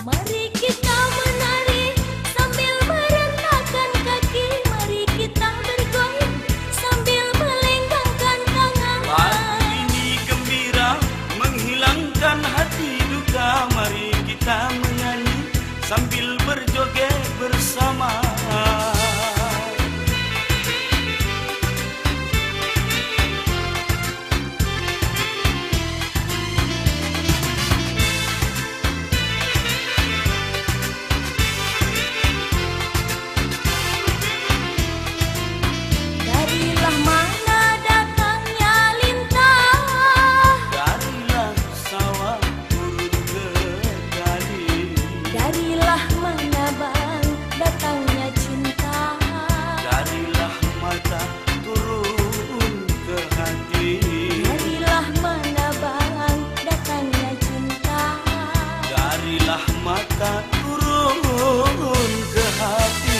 Mari kita menari sambil merentangkan kaki. Mari kita bergoyang sambil melenggangkan tangan. Pagi ini gembira menghilangkan hati duka. Mari kita menyanyi sambil berjoget bersama. Darilah mana datangnya lintah, Darilah sawah turun ke gali. darilah mana bang datangnya cinta, Darilah mata turun ke hati. darilah mana bang datangnya cinta. Darilah mata turun ke hati.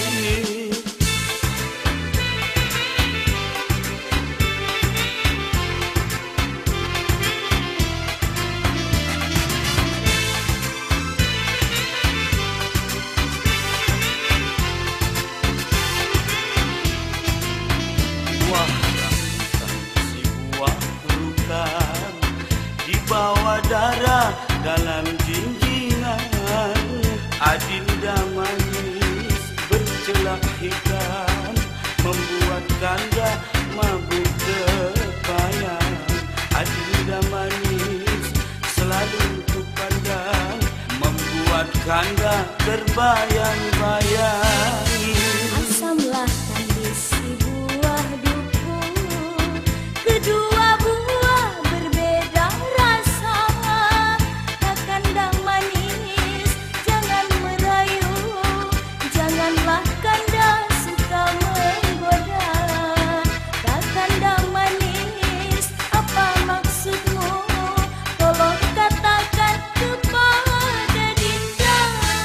Buah rangsan si buah pelukan di bawah darah dalam jinjingan. Adinda manis bercelak hitam membuat kanda mabuk kepayang. Adinda manis selalu ku pandang membuat kanda terbayang-bayang. Asamlah kandis si buah duku, kedua buah berbeda rasa. Kakanda manis jangan merayu, janganlah kanda suka menggoda. Kakanda manis apa maksudmu? Tolong katakan kepada Dinda.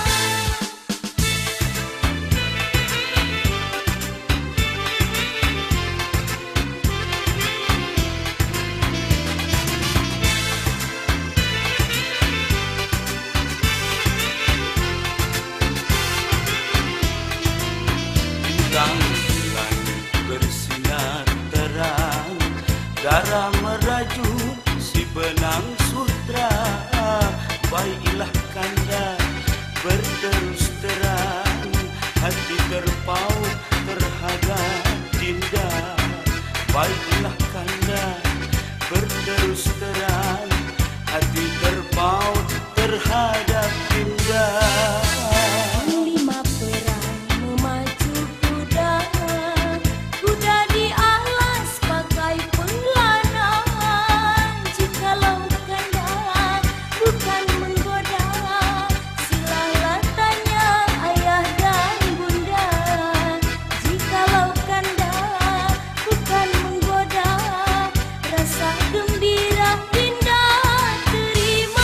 Bintang langit bersinar terang, darah merajut si benang sutra. Baiklah kanda berterus terang, hati terpaut terhadap Dinda. Baiklah kanda berterus terang, hati terpaut terhadap Dinda. Panglima perang memacu kuda, kuda di alas pakai pelana. Jikalau kanda bukan menggoda, silalah tanya ayah dan bunda. Jikalau kanda bukan menggoda, rasa gembira Dinda terima.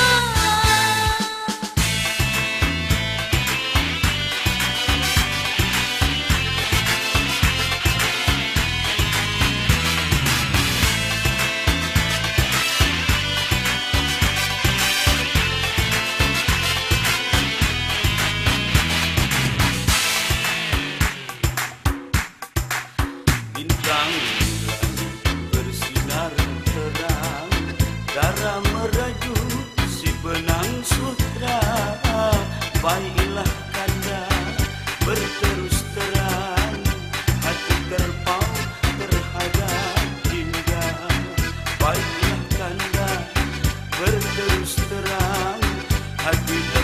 Bintang langit bersinar terang, darah merajut si benang sutra. Baiklah kanda berterus terang, hati terpaut terhadap Dinda. Baiklah kanda berterus terang, hati